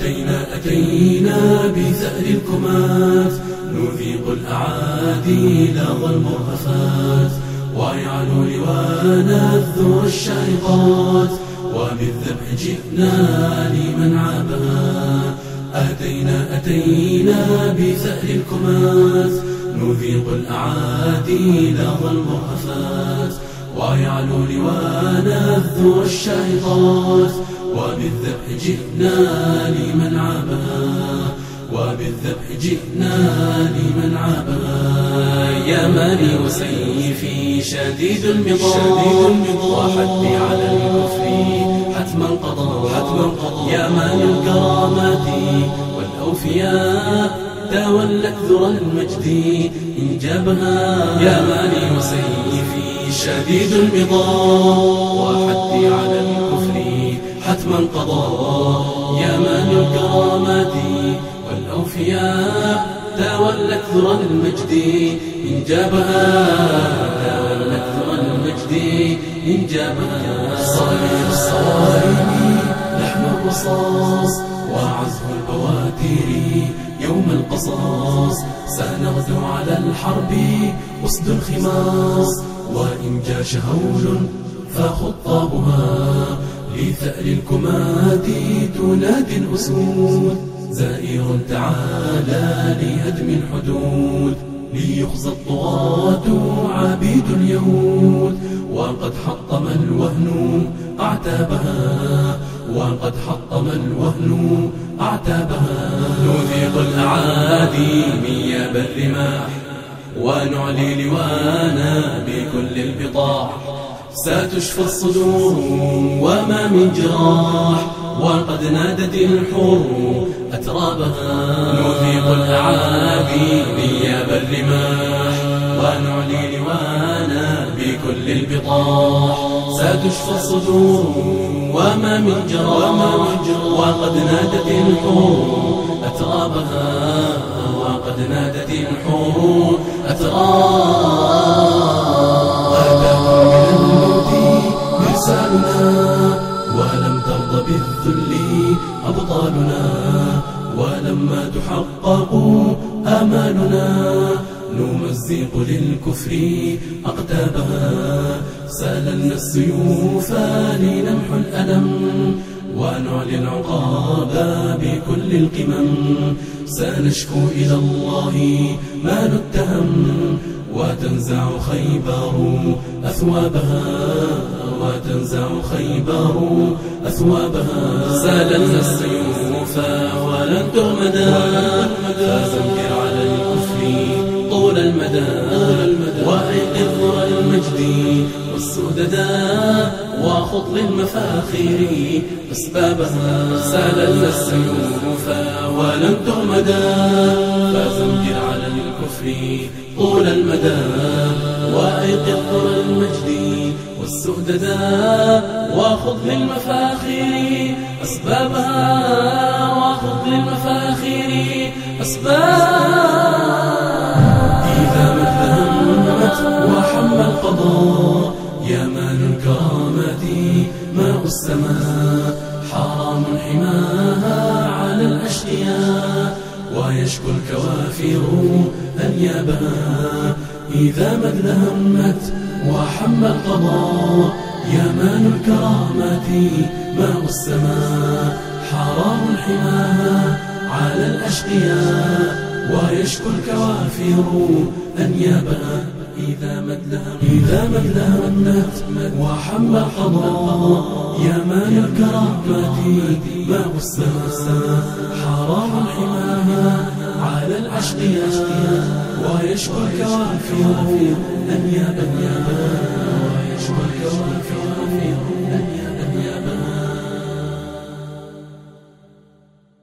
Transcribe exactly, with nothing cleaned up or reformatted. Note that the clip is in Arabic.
أتينا أتينا بثأر الكمات نذيق الأعادي لظى المرهفات ويعلو لوانا الذور الشارقات وبالذبح جئنا لمن عابها. أتينا أتينا بثأر الكمات نذيق الأعادي لظى المرهفات ويعلو لوانا الذور الشارقات وبالذبح جئنا لمن عابها وبالذبح جئنا لمن عابها. يا مالي وسيفي شديد المضاد وحدي على الكفر حتما قضى يا مالي الكرامات والأوفياء تولت ذرى المجد إن جابها. يا مالي وسيفي شديد المضاد وحدي على الكفر حتما قضى يا مالي الكرامات والأوفياء تولت ذرى المجد إن جابها تولت ذرى المجد إن جابها. صرير الصوارم لحن الرصاص وعزف البواتر يوم القصاص سنغدو على الحرب أسد الخماص وإن جاش هول فخطابها لثأر الكمات تنادي الأسود زائر تعالى لهدم الحدود ليخزى الطغاة عبيد اليهود وقد حطم الوهن أعتابها وقد حطم الوهن أعتابها. نذيق الأعادي مياب الرماح ونعلي لوانا بكل البطاح ستشفى الصدور وما من جراح وقد نادت الحور أترابها. نذيق الأعادي نياب الرماح ونعلي لوانا بكل البطاح ستشفى الصدور وما من جراح وقد نادت الحور أترابها وقد نادت الحور أترابها. ولم ترضى بالذل أبطالنا ولما تحقق آمالنا نمزق للكفر أقتابها. ساللنا السيوف لنمحو الألم ونعلي العقاب بكل القمم سنشكو إلى الله ما نتهم وتنزع خيبر أثوابها وتنزع خيبر أثوابها. ساللنا السيوف ولن تغمدا فزنكر على الكفر طول المدى وأيقظ ذرى المجد والسؤددا وخط للمفاخر أسبابها. ساللنا السيوف ولن تغمدا فزنكر على الكفر طول المدى وأيقظ ذرى المجد والسؤددا وخذ للمفاخر أسبابها وخذ للمفاخر أسبابها. إذا ما همت وحم القضاء يا مان الكرامات ماء السماء حرام حماها على الأشقياء ويشكو الكوافر أنيابها. إذا ما همت وحم القضاء يا مان الكرامات ماء السماء حرام حماها على الأشقياء ويشكو الكوافر أنيابها. إذا مدلهم إذا مدلهم وحم القضاء يا مان الكرامات ماء السماء حرام حماها على الأشقياء ويشكو الكوافر أنيابها.